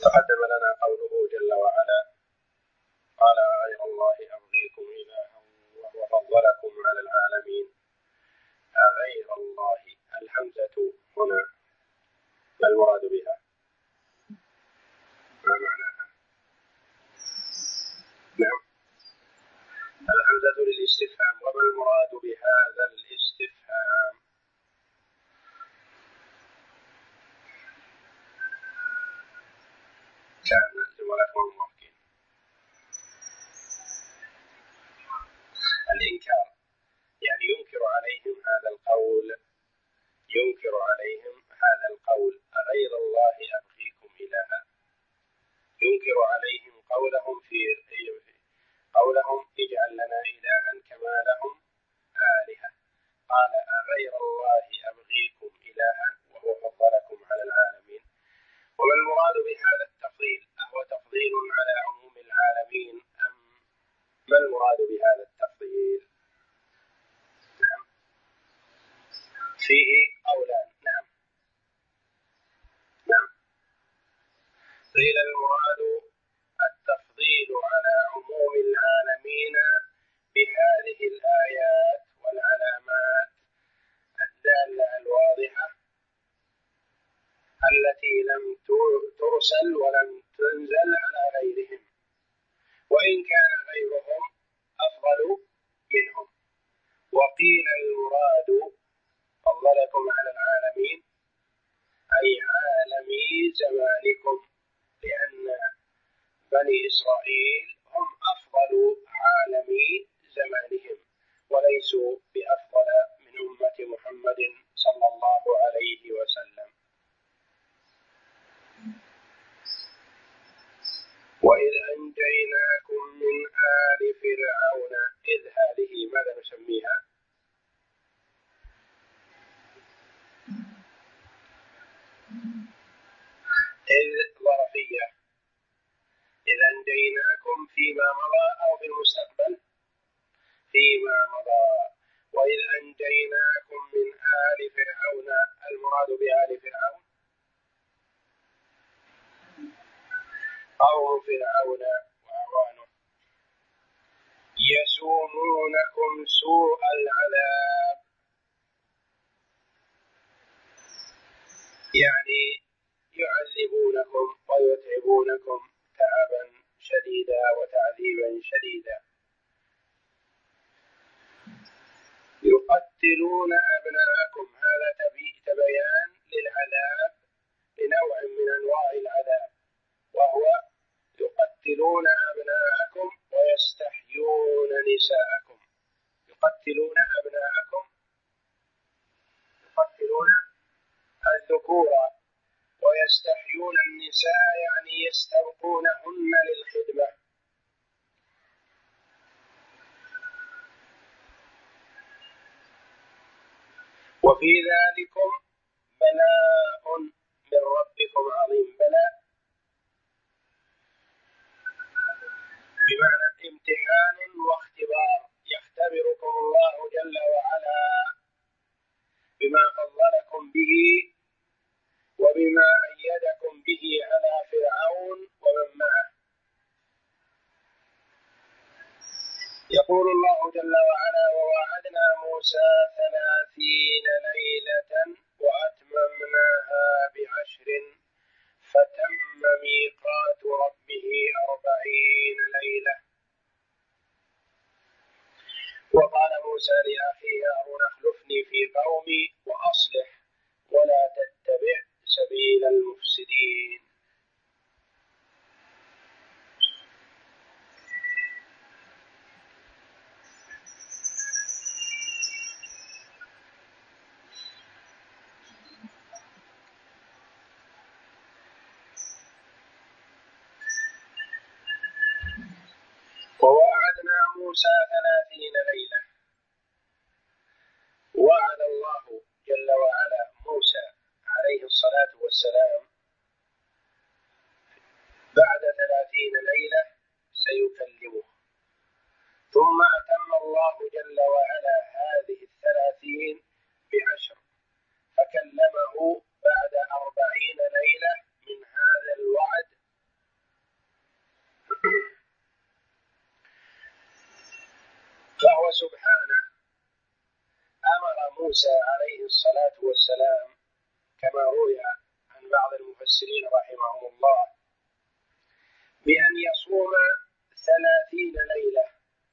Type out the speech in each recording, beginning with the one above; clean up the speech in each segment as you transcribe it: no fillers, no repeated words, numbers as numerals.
تقدم لنا قوله جل وعلا: قال غير الله أبغيكم إلها وهو فضلكم على العالمين. غير الله، الهمزة هنا ما المراد بها؟ ما معناها؟ نعم، الهمزة للاستفهام. وما المراد بهذا الاستفهام؟ كان زملائكم الموافقين. الإنكار، يعني ينكر عليهم هذا القول، ينكر عليهم هذا القول: أغير الله أبغيكم إلها. ينكر عليهم قولهم قولهم اجعل لنا إلها كما لهم آلهة. قال: أغير الله أبغيكم إلها وهو فضلكم على العالمين. وما المراد بهذا التفضيل؟ أهو تفضيل على عموم العالمين أم ما المراد بهذا التفضيل؟ نعم، فيه قولان. نعم، قيل المراد التفضيل على عموم العالمين بهذه الآيات والعلامات الدالة الواضحة التي لم ترسل ولم تنزل على غيرهم، وإن كان غيرهم أفضل منهم. وقيل المراد فضلكم على العالمين أي عالمي زمانكم، لأن بني إسرائيل هم أفضل عالمي زمانهم وليسوا بأفضل من أمة محمد صلى الله عليه وسلم. وإذ أنجيناكم من آل فرعون. إذ هذه ماذا نسميها؟ إذ ظرفية. إذ أنجيناكم فيما مضى أو في المستقبل؟ فيما مضى. وإذ أنجيناكم من آل فرعون، المراد بآل فرعون قوم فرعون وأعوانه يسومونكم سوء العذاب، يعني يعذبونكم ويتعبونكم تعبا شديدا وتعذيبا شديدا. يقتلون أبناءكم، هذا تبيان للعذاب، لنوع من أنواع العذاب، وهو يقتلون أبناءكم ويستحيون نساءكم. يقتلون أبناءكم، يقتلون الذكور، ويستحيون النساء يعني يستبقونهن للخدمة. وفي ذلكم بلاء من ربكم عظيم. بلاء بمعنى امتحان واختبار، يختبركم الله جل وعلا بما فضلكم به وبما أيدكم به على فرعون ومن معه. يقول الله جل وعلا: ووعدنا موسى 30 ليلة وأتممناها ب10 فتم ميقات ربه 40 ليلة. وقال موسى لأخيه هارون: اخلفني في قومي وأصلح ولا تتبع سبيل المفسدين. ووعدنا موسى 30 ليلة. وعد الله جل وعلا موسى عليه الصلاة والسلام بعد 30 ليلة سيكلمه، ثم أتم الله جل وعلا هذه 30 ب10، فكلمه بعد 40 ليلة من هذا الوعد سبحانه أمر موسى عليه الصلاة والسلام كما روي عن بعض المفسرين رحمهم الله بأن يصوم 30 ليلة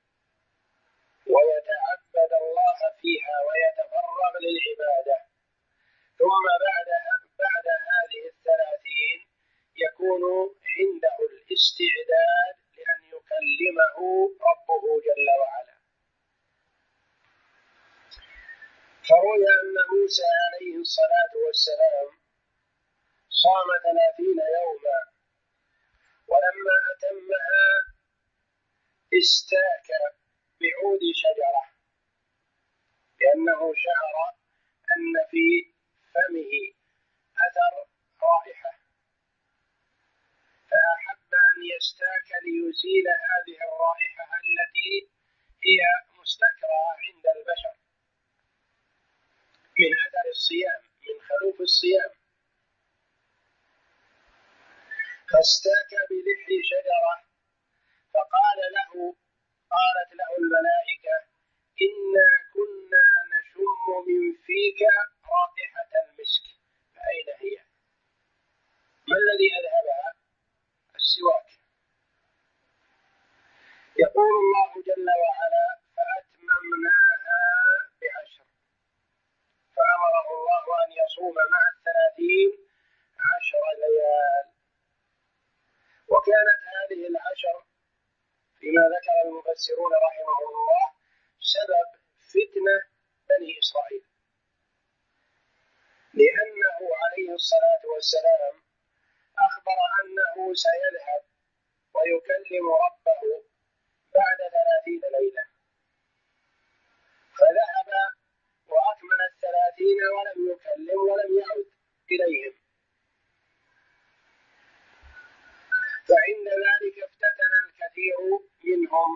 ويتعبد الله فيها ويتفرغ للعبادة، ثم بعد هذه 30 يكون عنده الاستعداد لأن يكلمه ربه جل وعلا. فروي أن موسى عليه الصلاة والسلام صام 30 يوما، ولما أتمها استاك بعود شجرة لأنه شعر أن في فمه أثر رائحة، فأحب أن يستاك ليزيل هذه الرائحة التي هي مستكرهة عند البشر من أثر الصيام، من خلوف الصيام، فاستاك بلحي شجرة قالت له الملائكة إنا كنا نشم من فيك رائحة المسك، فأين هي؟ ما الذي أذهبها؟ السواك. يقول الله جل وعلا فأتممناها ب10، فأمره الله أن يصوم مع 30 10 ليال. وكانت هذه 10 فيما ذكر المفسرون رحمهم الله سبب فتنة بني إسرائيل، لأنه عليه الصلاة والسلام أخبر أنه سيذهب ويكلم ربه بعد 30 ليلة، فذهب وأكمل 30 ولم يكلم ولم يعد إليهم، فعند ذلك افتتن الكثير منهم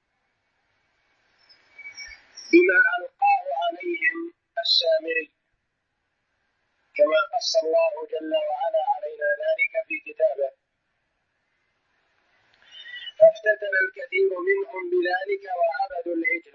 بما ألقاه عليهم السامري، كما قص الله جل وعلا علينا ذلك في كتابه، فافتتن الكثير منهم بذلك وعبدوا العجل.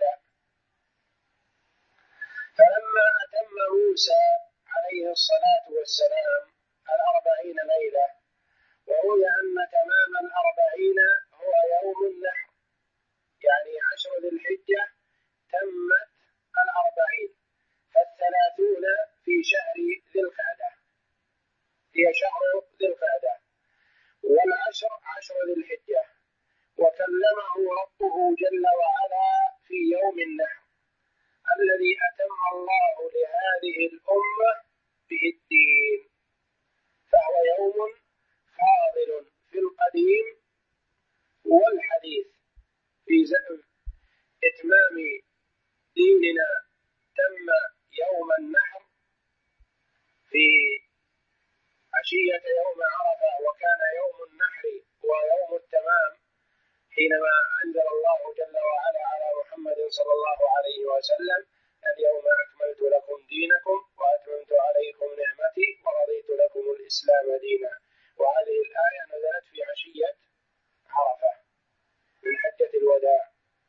فلما أتم موسى عليه الصلاة والسلام 40 ليلة، وروي أن تمام 40 هو يوم النحر، يعني 10 ذي الحجة تمت 40، فال30 في شهر ذي القعدة، هي شهر ذي القعدة، والعشر 10 ذي الحجة، وكلمه ربه جل وعلا في يوم النحر الذي أتم الله لهذه الأمة به الدين، فهو يوم فاضل في القديم والحديث في زعم إتمام ديننا تم يوم النحر في عشية يوم عرفة، وكان يوم النحر ويوم التمام حينما أنزل الله جل وعلا على محمد صلى الله عليه وسلم اليوم أكملت لكم دينكم وأتممت عليكم نعمتي ورضيت لكم الإسلام دينا. وهذه الآية نزلت في عشية عرفة من حجة الوداع،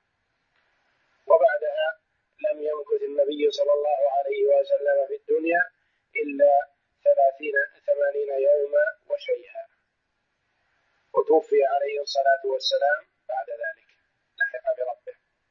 وبعدها لم يمكث النبي صلى الله عليه وسلم في الدنيا إلا 80 يوما وشيئا، وتوفي عليه الصلاة والسلام بعد ذلك، لحق بربه.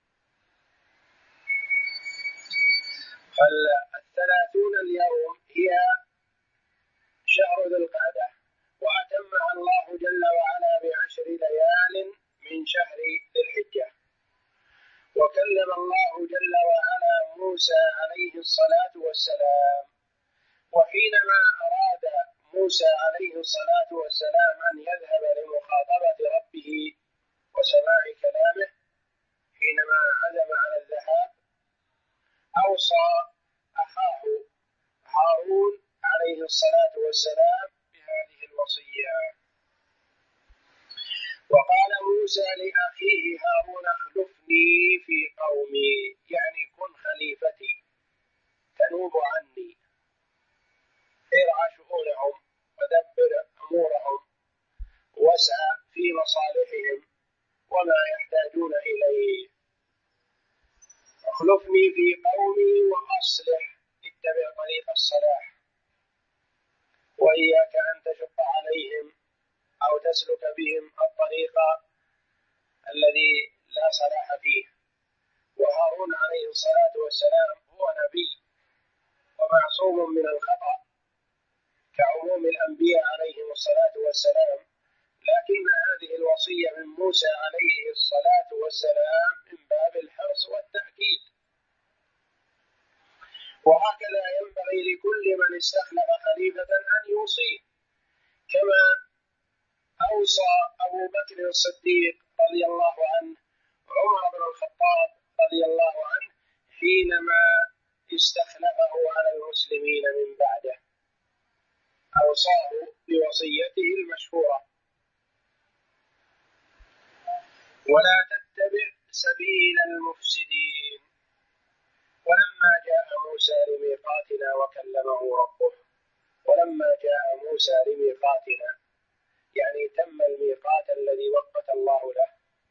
فال30 اليوم هي شهر ذي القعدة، وأتمها الله جل وعلا ب10 ليال من شهر ذي الحجة. وكلم الله جل وعلا موسى عليه الصلاة والسلام، وحينما أراد موسى عليه الصلاة والسلام أن يذهب لمخاطبة ربه وسماع كلامه، حينما عزم على الذهاب أوصى أخاه هارون عليه الصلاة والسلام بهذه الوصية. وقال موسى لأخيه هارون اخلفني في قومي، يعني كن خليفتي، تنوب عني، ارعى شؤونهم ودبر أمورهم واسعى في مصالحهم وما يحتاجون إليه. اخلفني في قومي وأصلح، اتبع طريق الصلاح، وإياك أن تشق عليهم أو تسلك بهم الطريق الذي لا صلاح فيه. وهارون عليه الصلاة والسلام هو نبي ومعصوم من الخطأ كعموم الأنبياء عليهم الصلاة والسلام، لكن هذه الوصية من موسى عليه الصلاة والسلام من باب الحرص والتأكيد. وهكذا ينبغي لكل من استخلف خليفة أن يوصيه، كما أوصى أبو بكر الصديق رضي الله عنه عمر بن الخطاب رضي الله عنه حينما استخلفه على المسلمين من بعده، أوصاه بوصيته المشهورة: ولا تتبع سبيل المفسدين. ولما جاء موسى لميقاتنا وكلمه ربه، ولما جاء موسى لميقاتنا يعني تم الميقات الذي وقت الله له.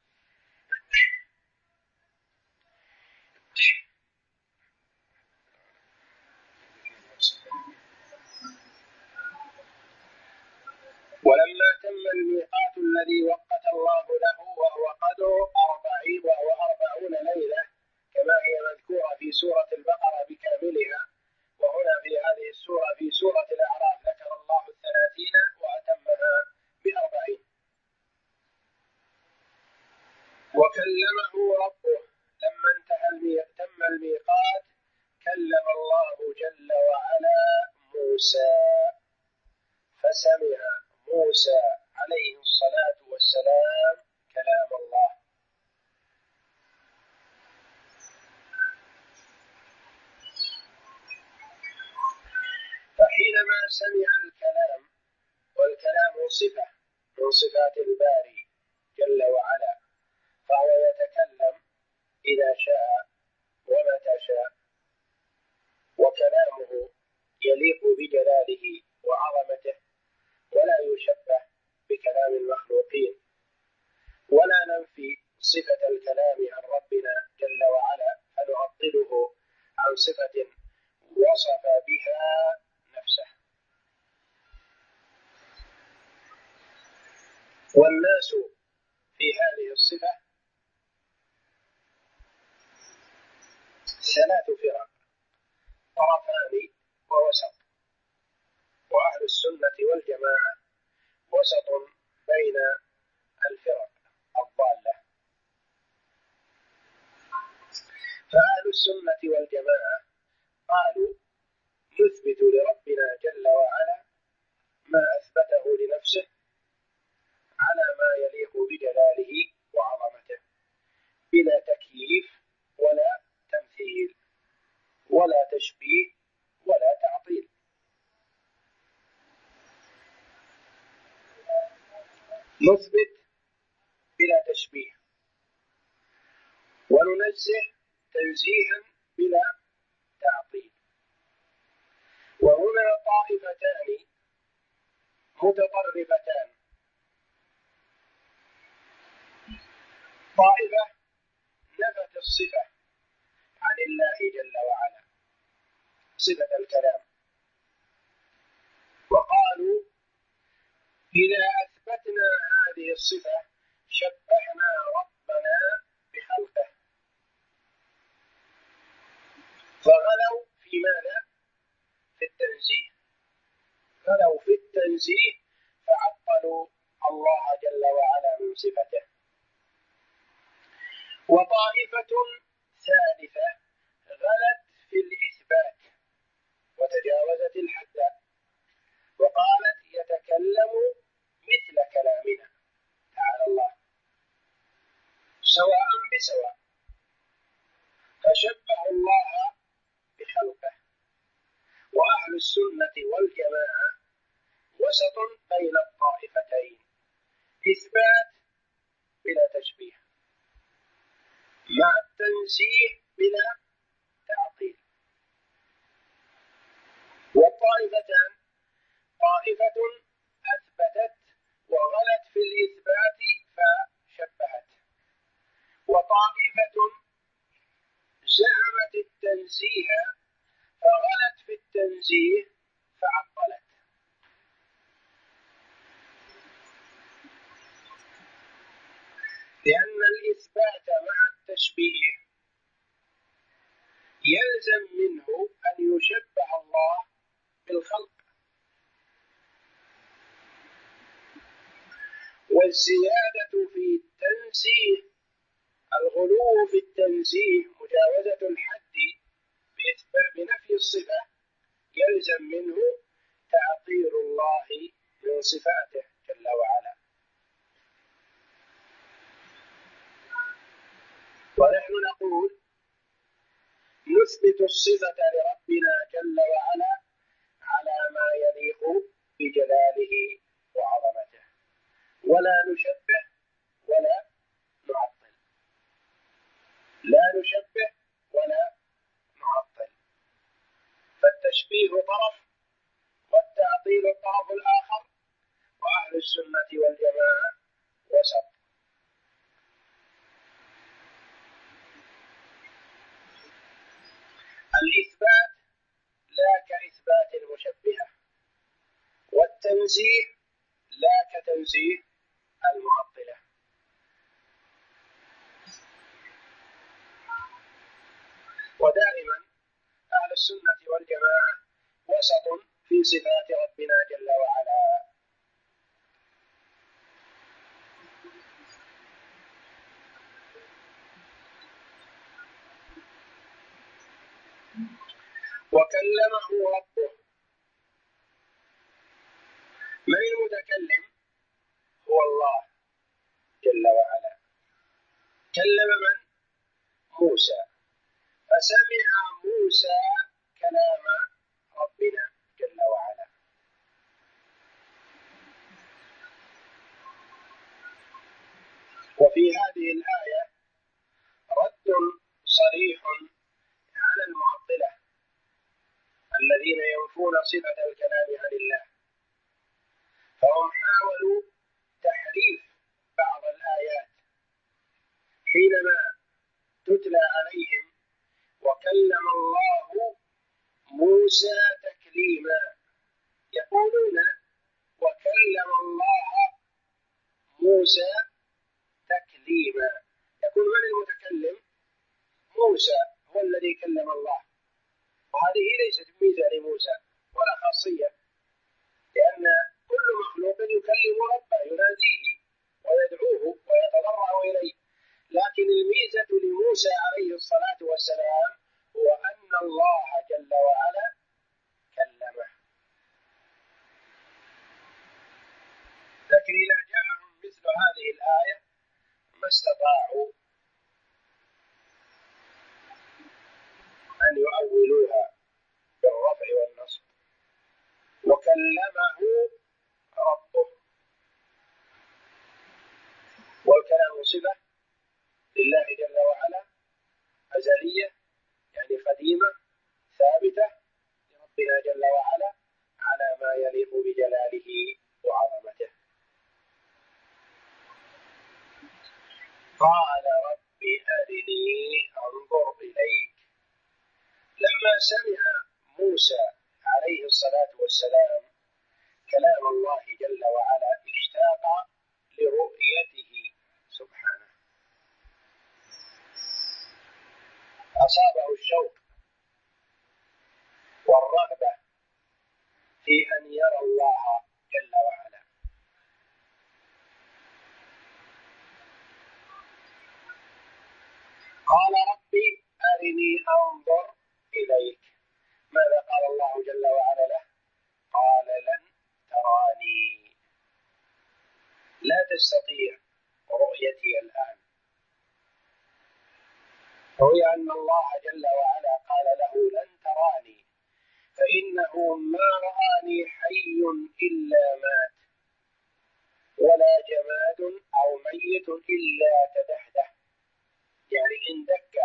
ولما تم الميقات الذي وقت الله له وهو قدر 40 ليلة كما هي مذكورة في سورة البقرة بكاملها، وهنا في هذه السورة في سورة الأعراف ذكر الله 30 وأتمها ب40. وكلمه ربه لما تم الميقات كلم الله جل وعلا موسى، فسمع موسى عليه الصلاة والسلام كلام الله. فحينما سمع الكلام، والكلام صفة من صفات الباري جل وعلا، فهو يتكلم إذا شاء ومتى شاء، وكلامه يليق بجلاله وعظمته، ولا يشبه بكلام المخلوقين، ولا ننفي صفة الكلام عن ربنا جل وعلا فنعطله عن صفة وصف بها نفسه. والناس في هذه الصفة 3 فرق: طرفان ووسط. وأهل السنة والجماعة وسط بين الفرق الضالة. فأهل السنة والجماعة قالوا نثبت لربنا جل وعلا ما أثبته لنفسه على ما يليق بجلاله وعظمته، بلا تكييف ولا تمثيل ولا تشبيه ولا تعطيل. نثبت بلا تشبيه، وننزه تنزيها بلا تعطيل. وهنا طائفتان متطرفتان: طائفة نفت الصفة عن الله جل وعلا، صفة الكلام، وقالوا إذا أثبتنا هذه الصفة شبهنا ربنا بخلقه، فغلوا في ماذا؟ في التنزيه، غلوا في التنزيه فعطلوا الله جل وعلا من صفته. وطائفة ثالثة غلت في الإثبات وتجاوزت الحد، وقالت يتكلم مثل كلامنا تعالى الله سواء بسواء، فشبهوا الله بخلقه. وأهل السنة والجماعة وسط بين الطائفتين: إثبات بلا تشبيه مع التنزيه بلا تعطيل. والطائفتان: طائفة أثبتت وغلت في الإثبات فشبهت، وطائفة التشبيه يلزم منه أن يشبه الله بالخلق، والزيادة في التنزيه، الغلو في التنزيه، مجاوزة الحد بنفي الصفة، يلزم منه تعطيل الله من صفاته جل وعلا. ونحن نقول نثبت الصفة لربنا جل وعلا على ما يليق بجلاله وعظمته، ولا نشبه ولا نعطل، لا نشبه ولا نعطل. فالتشبيه طرف والتعطيل الطرف الآخر، وأهل السنة والجماعة وسط. الإثبات لا كإثبات المشبهة، والتنزيه لا كتنزيه المعطلة. ودائما أهل السنة والجماعة وسط في صفات ربنا جل وعلا. وكلمه ربه. من المتكلم؟ هو الله جل وعلا. كلم من؟ موسى. فسمع موسى كلام ربنا جل وعلا. وفي هذه الآية رد صريح على المعطلة الذين ينفون صفة الكلام عن الله، فهم حاولوا تحريف بعض الآيات حينما تتلى عليهم وكلم الله موسى تكليما، يقولون وكلم الله موسى تكليما، يقول من المتكلم؟ موسى هو الذي كلم الله. وهذه ليست ميزة لموسى ولا خاصية، لأن كل مخلوق يكلم ربه، يناديه ويدعوه ويتضرع إليه، لكن الميزة لموسى عليه الصلاة والسلام هو أن الله جل وعلا كلمه. لكن إذا جاءهم مثل هذه الآية ما استطاعوا أن يؤولوها بالرفع والنصب. وكلمه ربه، والكلام صفة لله جل وعلا أزلية، يعني قديمة ثابتة لربنا جل وعلا على ما يليق بجلاله وعظمته. قال رب أرني أنظر إليك. لما سمع موسى عليه الصلاة والسلام كلام الله جل وعلا اشتاق لرؤيته سبحانه، أصابه الشوق والرغبة في أن يرى الله جل وعلا. قال ربي أرني أنظر إليك. ماذا قال الله جل وعلا له؟ قال لن تراني، لا تستطيع رؤيتي الآن. روي أن الله جل وعلا قال له لن تراني، فإنه ما رآني حي إلا مات، ولا جماد أو ميت إلا تدحده، يعني إن دك.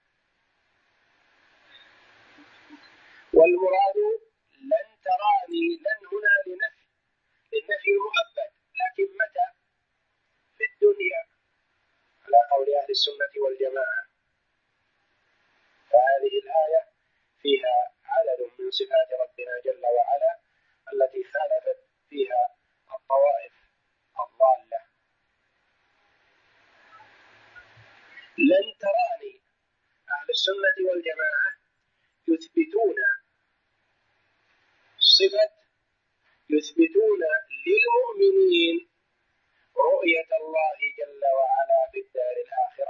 والمراد لن تراني، لن هنا للنفي المؤبد، لكن متى؟ في الدنيا على قول أهل السنة والجماعة. فهذه الآية فيها عدد من صفات ربنا جل وعلا التي خالفت فيها الطوائف الضالة. لن تراني. أهل السنة والجماعة يثبتون للمؤمنين رؤية الله جل وعلا في الدار الآخرة.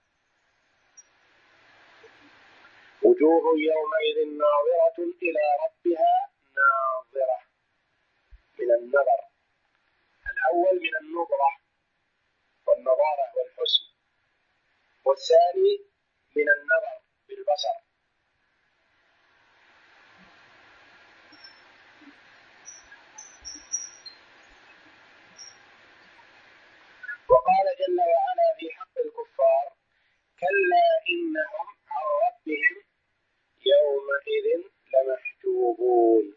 وجوه يومئذ ناظرة إلى ربها ناظرة، من النظر الأول من النظرة والنظارة والحسن، والثاني من النظر بالبصر. وقال جل وعلا في حق الكفار: كلا إنهم عن ربهم يومئذ لمحجوبون.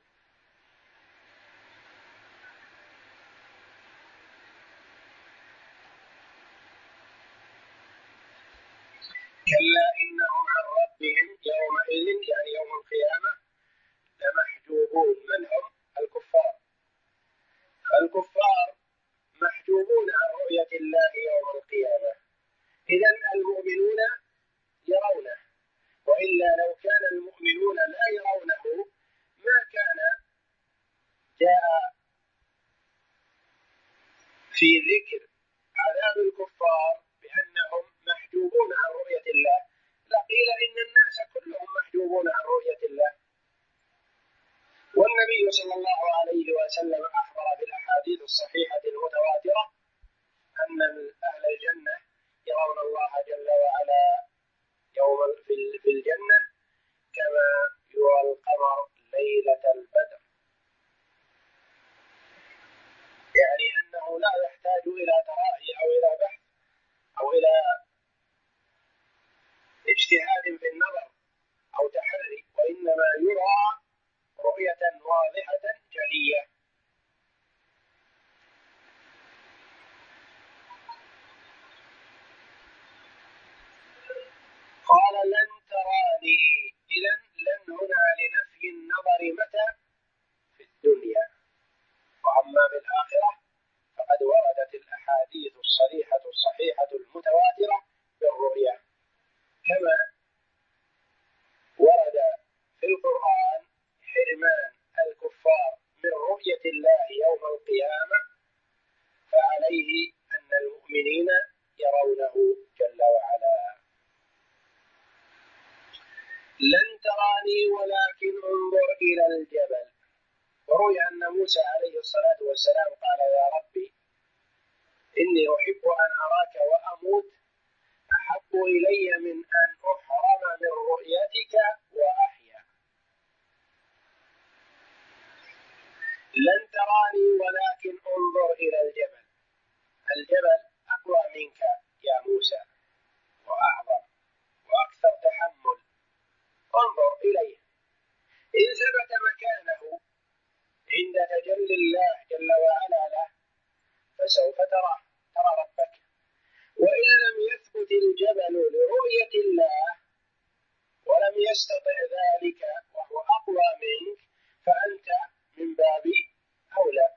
كلا إنهم عن ربهم يومئذ يعني يوم القيامة لمحجوبون. من هم؟ الكفار. الكفار محجوبون عن رؤية الله يوم القيامة. إذن المؤمنون يرونه، وإلا لو كان المؤمنون لا يرونه ما كان جاء في ذكر عذاب الكفار بأنهم محجوبون عن رؤية الله، لقيل إن الناس كلهم محجوبون عن رؤية الله. والنبي صلى الله عليه وسلم أخبر في الأحاديث الصحيحة المتواترة أن أهل الجنة يرون الله جل وعلا يوم في الجنة كما يرى القمر ليلة البدر، يعني أنه لا يحتاج إلى تراخي أو إلى بحث أو إلى اجتهاد في النظر أو تحري، وإنما يرى رؤية واضحة جلية. قال لن تراني، إذن لن هنا لنفي النظر متى؟ في الدنيا. وأما في الآخرة فقد وردت الأحاديث الصريحة الصحيحة المتواترة بالرؤية، كما ورد في القرآن حرمان الكفار من رؤية الله يوم القيامة، فعليه أن المؤمنين يرونه جل وعلا. لن تراني ولكن انظر إلى الجبل. وروي أن موسى عليه الصلاة والسلام قال: يا ربي إني أحب أن أراك وأموت أحب إلي من أن أحرم من رؤيتك وأحيا. لن تراني ولكن انظر إلى الجبل. الجبل أقوى منك يا موسى وأعظم وأكثر تحمل، انظر إليه. إن ثبت مكانه عند تجلي الله جل وعلا له فسوف ترى ربك، وإن لم يثبت الجبل لرؤية الله ولم يستطع ذلك وهو أقوى منك فأنت من باب أولى.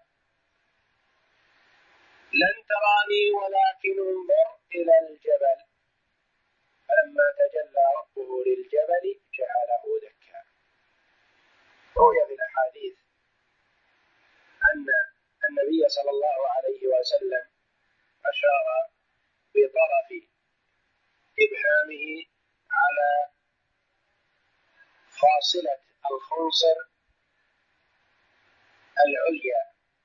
لن تراني ولكن انظر إلى الجبل، فلما تجلى ربه للجبل جعله دكا. روي في الأحاديث أن النبي صلى الله عليه وسلم أشار بطرف إبهامه على فاصلة الخنصر العليا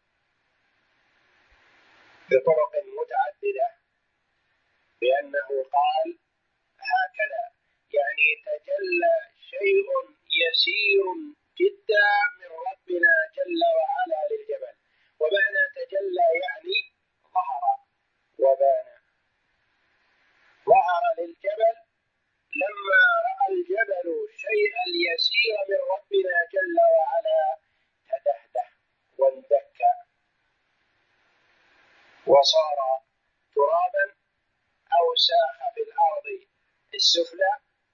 بطرق متعددة، بأنه قال هكذا، يعني تجلى شيء يسير جدا من ربنا جل وعلا للجبل. ومعنى تجلى يعني ظهر وبان. ظهر للجبل لما رأى الجبل شيئا يسير من ربنا جل وعلا تدهده واندك وصار ترابا أو ساخ في الأرض السفلى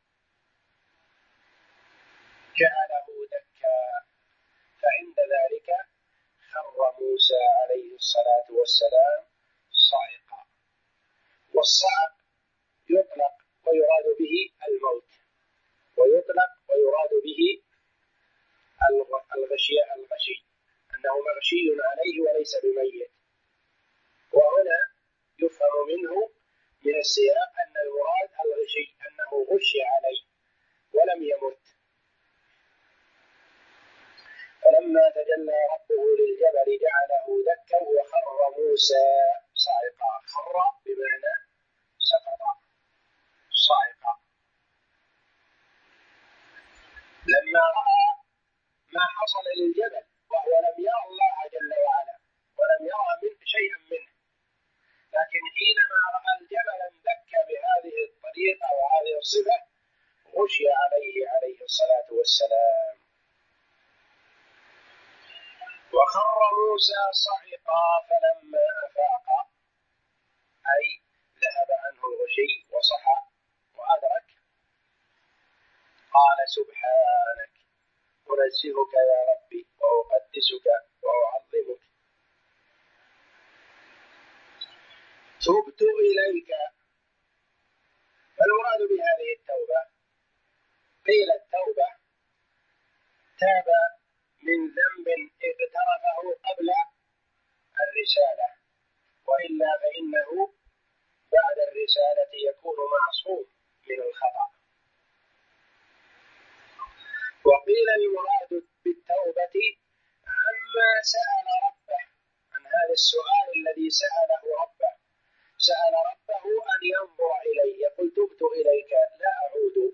جعله دكا. فعند ذلك خر موسى عليه الصلاة والسلام صعقا. والصعق يطلق ويراد به الموت، ويطلق ويراد به الغشي أنه مغشي عليه وليس بميت. وهنا يفهم منه من السياق أن المراد الغشي، أنه غشي عليه ولم يمت. فلما تجلى ربه للجبل جعله دكا وخر موسى صاعقا. خر بمعنى سقط، صاعقا. لما رأى ما حصل للجبل وهو لم يرى الله جل وعلا ولم يرى منه شيئا منه، لكن حينما رأى الجبل اندك بهذه الطريقة وهذه الصفة غشي عليه الصلاة والسلام. وخر موسى صعقا فلما أفاق، أي ذهب عنه الغشي وصحى وأدرك، قال سبحانك أنزهك يا ربي وأقدسك وأعظمك، تبت إليك. فالمراد بهذه التوبة قيل التوبة تاب من ذنب اقترفه قبل الرسالة، وإلا فإنه بعد الرسالة يكون معصوم من الخطأ. وقيل المراد بالتوبة عما سأل ربه، عن هذا السؤال الذي سأله ربه، سأل ربه أن ينظر إليه، يقول تبت إليك لا أعود.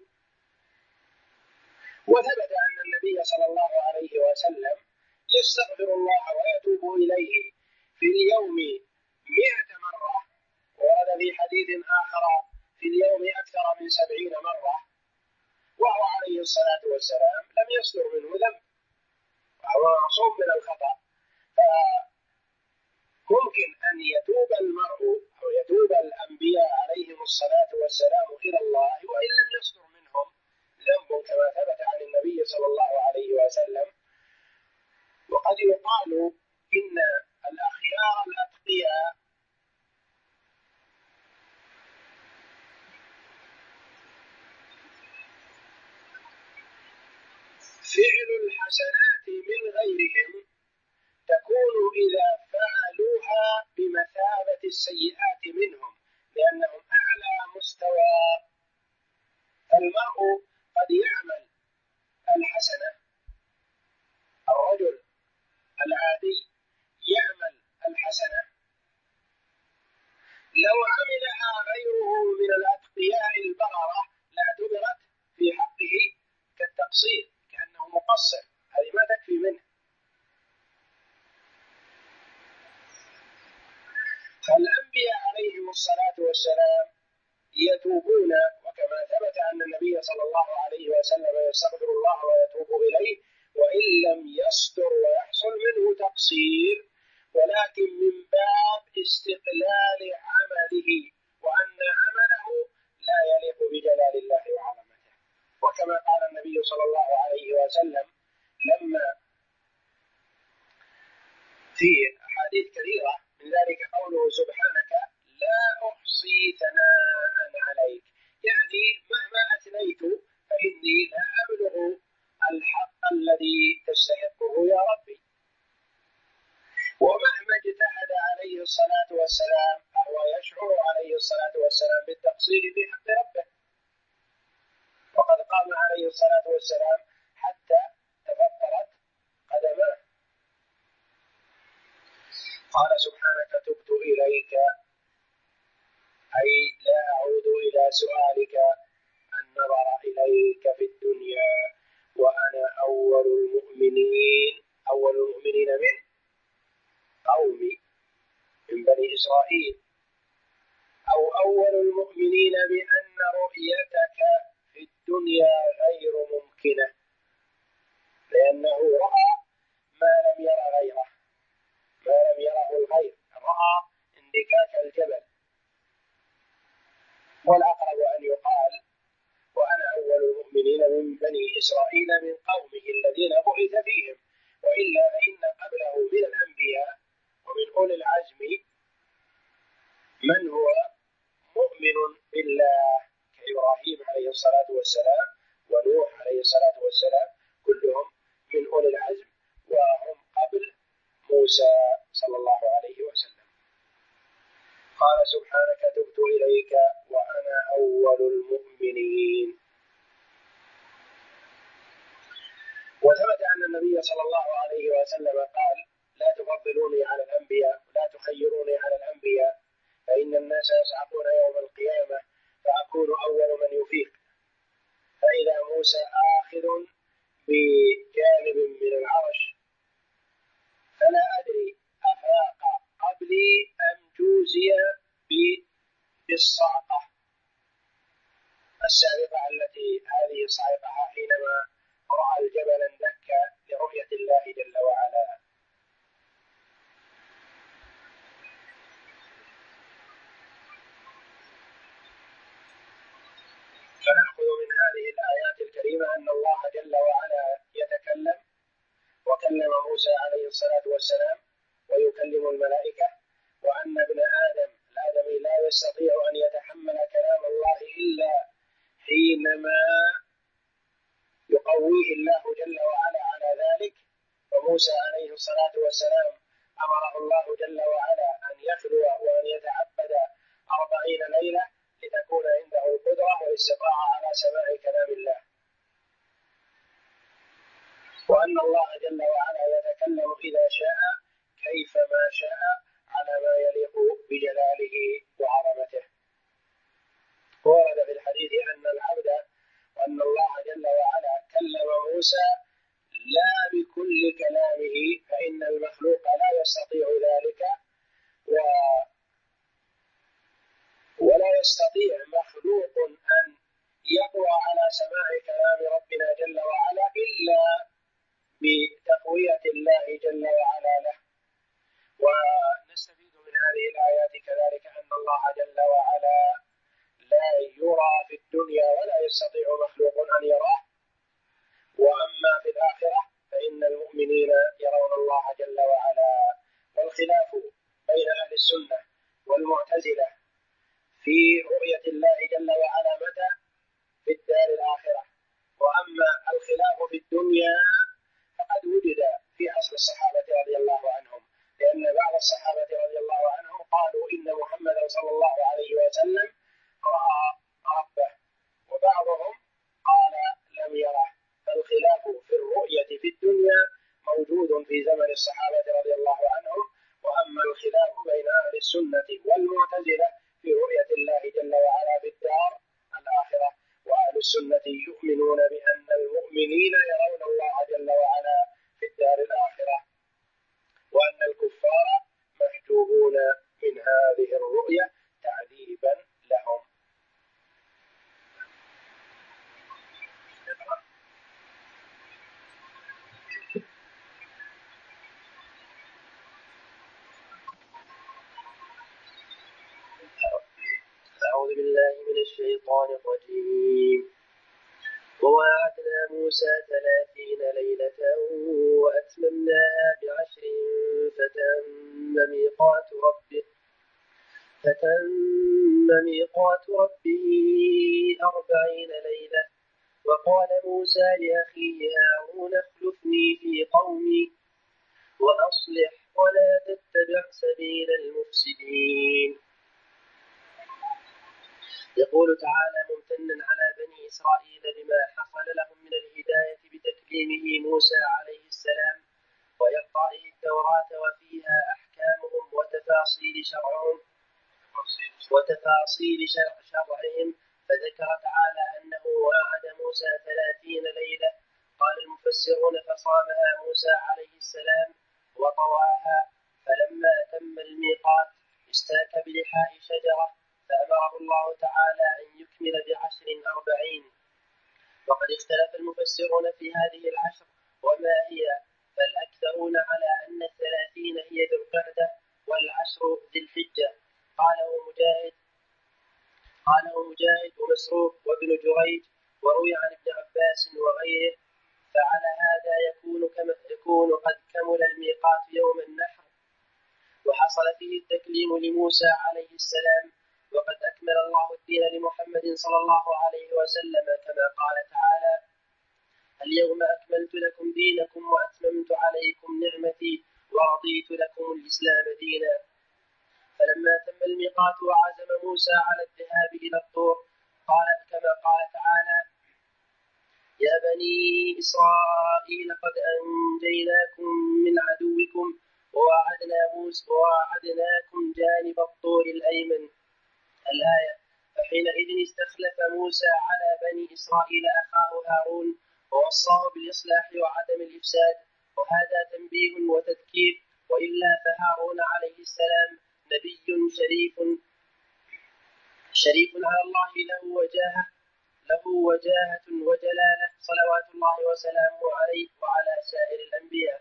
وثبت أن النبي صلى الله عليه وسلم يستغفر الله ويتوب إليه في اليوم 100 مرة، ورد في حديث آخر في اليوم أكثر من 70 مرة، وهو عليه الصلاة والسلام لم يصدر منه ذنب وهو معصوم من الخطأ. فممكن أن يتوب المرء أو يتوب الأنبياء عليهم الصلاة والسلام إلى الله وإن لم يصدر منهم ذنب كما ثبت عن النبي صلى الله عليه وسلم. وقد يقال إن الأخيار الأتقياء فعل الحسنات من غيرهم تكون إذا فعلوها بمثابة السيئات منهم، لأنهم أعلى مستوى. المرء قد يعمل الحسنة، الرجل العادي يعمل الحسنة لو عملها غيره من الأتقياء البررة لاعتبرت في حقه كالتقصير، كأنه مقصر، هذه ما تكفي منه. فالأنبياء عليهم الصلاة والسلام يتوبون، وكما ثبت أن النبي صلى الله عليه وسلم يستغفر الله ويتوب إليه وإن لم يصدر ويحصل منه تقصير، ولكن من باب استقلال عمله وأن عمله لا يليق بجلال الله وعظمته. وكما قال النبي صلى الله عليه وسلم لما في أحاديث كثيرة من ذلك قوله سبحانك لا أحصي ثناء عليك، يعني مهما أثنيت فإني لا أبلغ الحق الذي تستحقه يا ربي. ومهما اجتهد عليه الصلاة والسلام فهو يشعر عليه الصلاة والسلام بالتقصير في حق ربه، وقد قام عليه الصلاة والسلام حتى تفطرت قدماه. قال سبحانك تبت إليك، أي لا أعود إلى سؤالك النظر إليك في الدنيا وأنا أول المؤمنين من قومي من بني إسرائيل، أو أول المؤمنين بأن رؤيتك في الدنيا غير ممكنة، لأنه رأى ما لم يره الغير، رأى اندكاك الجبل. والأقرب أن يقال وأنا أول المؤمنين من بني إسرائيل من قومه الذين بعث فيهم، وإلا فإن قبله من الأنبياء ومن أولي العزم من هو مؤمن بالله كإبراهيم إبراهيم عليه الصلاة والسلام ونوح عليه الصلاة والسلام كلهم من أولي العزم وهم قبل موسى صلى الله عليه وسلم. قال سبحانك تبت إليك وأنا أول المؤمنين. وثبت أن النبي صلى الله عليه وسلم قال لا تفضلوني على الأنبياء ولا تخيروني على الأنبياء فإن الناس يصعقون يوم القيامة فأكون أول من يفيق، فإذا موسى آخذ بجانب من العرش فلا أدري أفاق قبلي أم جوزي بالصعقة السابقة التي هذه صعقها حينما رأى الجبل اندك لرؤية الله جل وعلا. فنأخذ من هذه الآيات الكريمة أن الله جل وعلا يتكلم وكلم موسى عليه الصلاة والسلام ويكلم الملائكة، وأن ابن آدم الآدمي لا يستطيع أن يتحمل كلام الله إلا حينما يقويه الله جل وعلا على ذلك. وموسى عليه الصلاة والسلام أمره الله جل وعلا أن يخلو وأن يتعبد 40 ليلة لتكون عنده القدرة والاستطاعة على سماع كلام الله، وأن الله جل وعلا يتكلم إذا شاء كيفما شاء على ما يليق بجلاله وعظمته. ورد في الحديث أن العبد وأن الله جل وعلا كلم موسى لا بكل كلامه، فإن المخلوق لا يستطيع ذلك، ولا يستطيع مخلوق أن يقوى على سماع كلام ربنا جل وعلا إلا بتقوية الله جل وعلا له. ونستفيد من هذه الآيات كذلك أن الله جل وعلا لا يرى في الدنيا ولا يستطيع مخلوق أن يراه، وأما في الآخرة فإن المؤمنين يرون الله جل وعلا. والخلاف بين أهل السنة والمعتزلة في رؤية الله جل وعلا متى؟ في الدار الآخرة. وأما الخلاف في الدنيا فقد وجد في عصر الصحابة رضي الله عنهم، لأن بعض الصحابة رضي الله عنهم قالوا إن محمدا صلى الله عليه وسلم رأى ربه، وبعضهم قال لم يره. فالخلاف في الرؤية في الدنيا موجود في زمن الصحابة رضي الله عنهم. وأما الخلاف بين أهل السنة والمعتزلة في رؤية الله جل وعلا في الدار الآخرة، وأهل السنة يؤمنون بأن المؤمنين يرون الله جل وعلا في الدار الآخرة، وأن الكفار محجوبون من هذه الرؤية تعذيبا لهم. أعوذ بالله من الشيطان الرجيم. وواعدنا موسى 30 ليلة وأتممناها ب10 فتم ميقات ربه 40 ليلة. وقال موسى لأخيه هارون اخلفني في قومي وأصلح ولا تتبع سبيل المفسدين. يقول تعالى ممتنا على بني إسرائيل بما حصل لهم من الهداية بتكليمه موسى عليه السلام وإعطائه التوراة وفيها أحكامهم وتفاصيل شرعهم فذكر تعالى أنه وعد موسى 30 ليلة. قال المفسرون فصامها موسى عليه السلام وطواها، فلما تم الميقات استاك بلحاء شجرة فأمره الله تعالى أن يكمل ب10 40. وقد اختلف المفسرون في هذه 10 وما هي، فالأكثرون على أن 30 هي ذو القعدة وال10 ذي الحجة. قاله مجاهد ومسروق وابن جريج، وروي عن ابن عباس وغيره. فعلى هذا يكون قد كمل الميقات يوم النحر، وحصل فيه التكليم لموسى عليه السلام، وقد أكمل الله الدين لمحمد صلى الله عليه وسلم كما قال تعالى: اليوم أكملت لكم دينكم وأتممت عليكم نعمتي ورضيت لكم الإسلام دينا. فلما تم الميقات وعزم موسى على الذهاب إلى الطور قال كما قال تعالى: يا بني إسرائيل قد أنجيناكم من عدوكم وواعدناكم جانب الطور الأيمن. الآية. فحينئذ استخلف موسى على بني إسرائيل أخاه هارون ووصاه بالإصلاح وعدم الإفساد، وهذا تنبيه وتذكير، وإلا فهارون عليه السلام نبي شريف على الله، له وجاهة وجلالة صلوات الله وسلامه عليه وعلى سائر الأنبياء.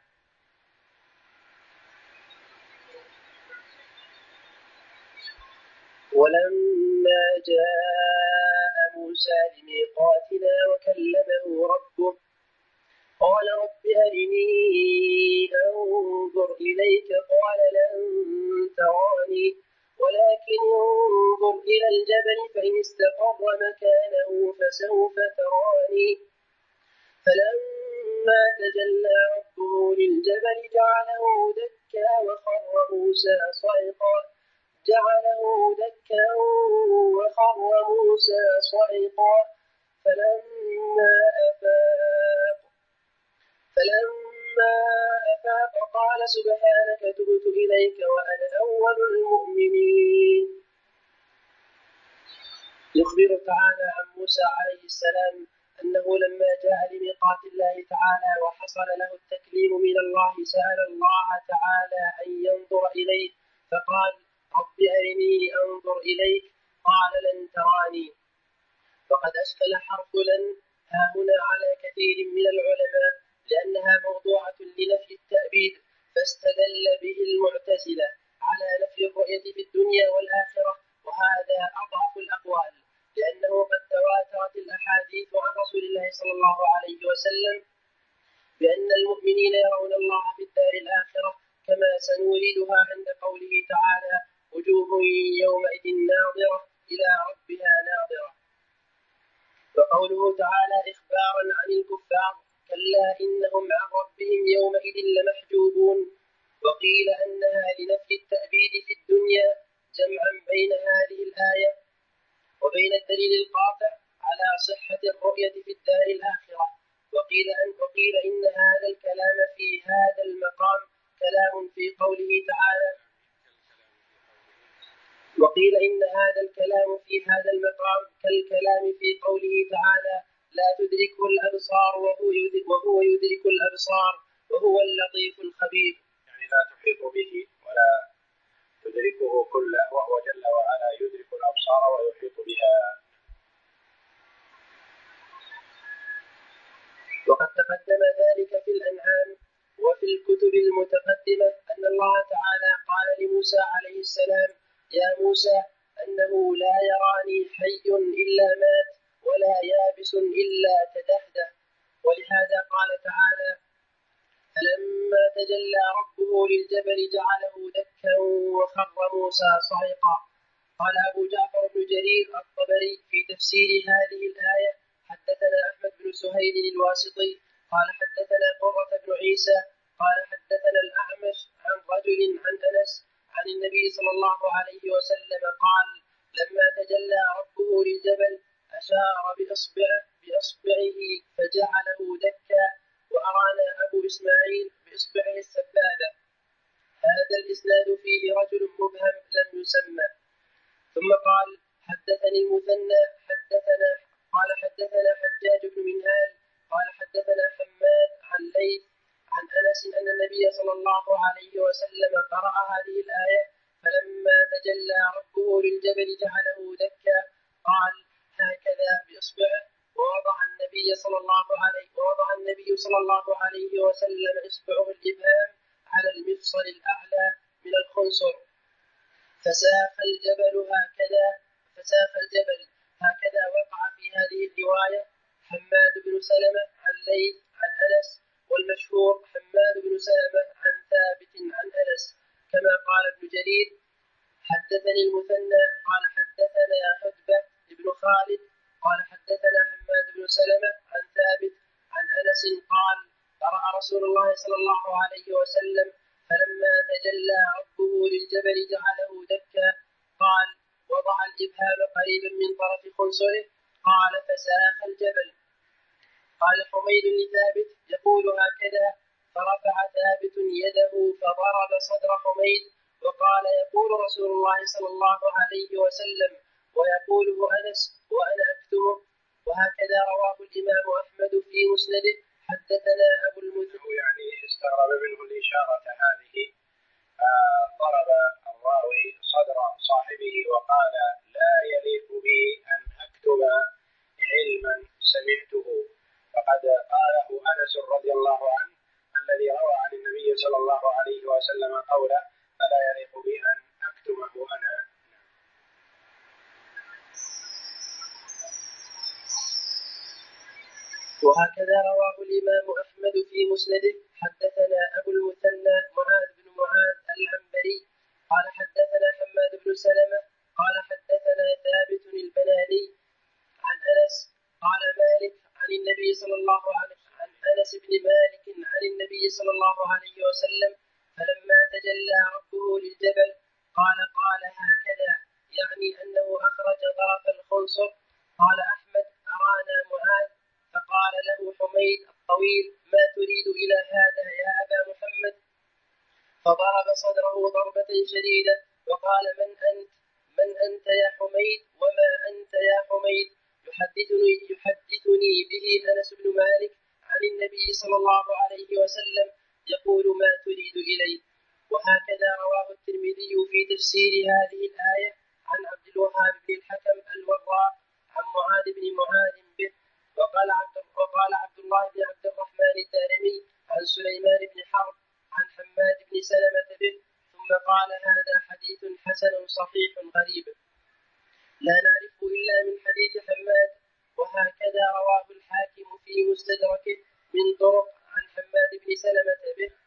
ولما جاء موسى لميقاتنا وكلمه ربه قال رب أرني أنظر إليك قال لن تراني ولكن انظر إلى الجبل فإن استقر مكانه فسوف تراني. فلما تجلى ربه للجبل جعله دكا وخر موسى صعقا فلما أفاق قال سبحانك تبت إليك وأنا أول المؤمنين. يخبر تعالى عن موسى عليه السلام أنه لما جاء لميقات الله تعالى وحصل له التكليم من الله سأل الله تعالى أن ينظر إليه فقال رب أرني أنظر إليك قال لن تراني. فقد أشكل حرف لن هنا على كثير من العلماء لأنها موضوعة لنفي التأبيد، فاستدل به المعتزلة على نفي الرؤية في الدنيا والآخرة، وهذا أضعف الأقوال، لأنه قد تواترت الأحاديث عن رسول الله صلى الله عليه وسلم بأن المؤمنين يرون الله في الدار الآخرة، كما سنوردها عند قوله تعالى وجوه يومئذ ناظرة إلى ربها ناظرة. وقوله تعالى إخبارا عن الكفار كلا إنهم عن ربهم يومئذ لمحجوبون. وقيل أنها لنفي التأبيد في الدنيا جمعا بين هذه الآية وبين الدليل القاطع على صحة الرؤية في الدار الآخرة. وقيل إن هذا الكلام في هذا المقام كلام في قوله تعالى كالكلام في قوله تعالى لا تدركه الأبصار وهو يدرك الأبصار وهو اللطيف الخبير، يعني لا تحيط به ولا تدركه كله، وهو جل وعلا يدرك الأبصار ويحيط بها. وقد تقدم ذلك في الأنعام وفي الكتب المتقدمة أن الله تعالى قال لموسى عليه السلام يا موسى أنه لا يراني حي إلا مات ولا يابس إلا تدهده. ولهذا قال تعالى فلما تجلى ربه للجبل جعله دكا وخر موسى صعقا. قال أبو جعفر بن جرير الطبري في تفسير هذه الآية حدثنا أحمد بن سهيل الواسطي قال حدثنا قرة بن عيسى قال حدثنا الأعمش عن رجل عن أنس عن النبي صلى الله عليه وسلم قال لما تجلى ربه للجبل أشار بإصبعه فجعله دكا. وأرانا أبو إسماعيل بإصبعه السبابة. هذا الإسناد فيه رجل مبهم لم يسمى. ثم قال حدثني المثنى قال حدثنا حجاج بن منهال قال حدثنا حماد عن ليث عن أنس أن النبي صلى الله عليه وسلم قرأ هذه الآية فلما تجلى ربه للجبل جعله دكا قال هكذا بإصبعه. ووضع النبي صلى الله عليه وسلم إصبعه الإبهام على المفصل الأعلى من الخنصر فساخ الجبل هكذا وقع في هذه الرواية حماد بن سلمة عن ليث عن أنس، والمشهور حماد بن سلمة عن ثابت عن أنس. كما قال ابن جرير حدثني المثنى قال حدثنا عتبة بن خالد قال حدثنا حماد بن سلمة عن ثابت عن أنس قال قرأ رسول الله صلى الله عليه وسلم فلما تجلى ربه للجبل جعله دكا قال وضع الإبهام قريبا من طرف خنصره قال فساخ الجبل. قال حميد لثابت يقول هكذا فرفع ثابت يده فضرب صدر حميد وقال يقول رسول الله صلى الله عليه وسلم ويقوله أنس وأنا أكتمه. وهكذا رواه الإمام أحمد في مسنده. حدثنا أبو المثنى يعني استغرب منه الإشارة هذه، ضرب الراوي صدر صاحبه وقال لا يليق بي أن أكتب علما سمعته، فقد قاله أنس رضي الله عنه الذي روى عن النبي صلى الله عليه وسلم قوله فلا يليق بي أن أكتمه أنا. وهكذا رواه الإمام أحمد في مسنده. حدثنا أبو المثنى معاذ بن معاذ العنبري قال حدثنا حماد بن سلمة قال حدثنا ثابت البناني عن أنس قال مالك عن النبي صلى الله عليه عن أنس بن مالك عن النبي صلى الله عليه وسلم فلما تجلى ربه للجبل قال هكذا يعني أنه أخرج طرف الخنصر. قال أحمد أرانا معاذ فقال له حميد الطويل ما تريد إلى هذا يا أبا محمد؟ فضرب صدره ضربة شديدة وقال من أنت يا حميد وما أنت يا حميد؟ يحدثني به أنس بن مالك عن النبي صلى الله عليه وسلم يقول ما تريد إليه. وهكذا رواه الترمذي في تفسير هذه الآية عن عبد الوهاب بن الحكم الوراق عن معاذ بن معاذ به. وقال عبد الله بن عبد الرحمن الدارمي عن سليمان بن حرب عن حماد بن سلمة به ثم قال هذا حديث حسن صحيح غريب لا نعرفه إلا من حديث حماد. وهكذا رواه الحاكم في مستدركه من طرق عن حماد بن سلمة به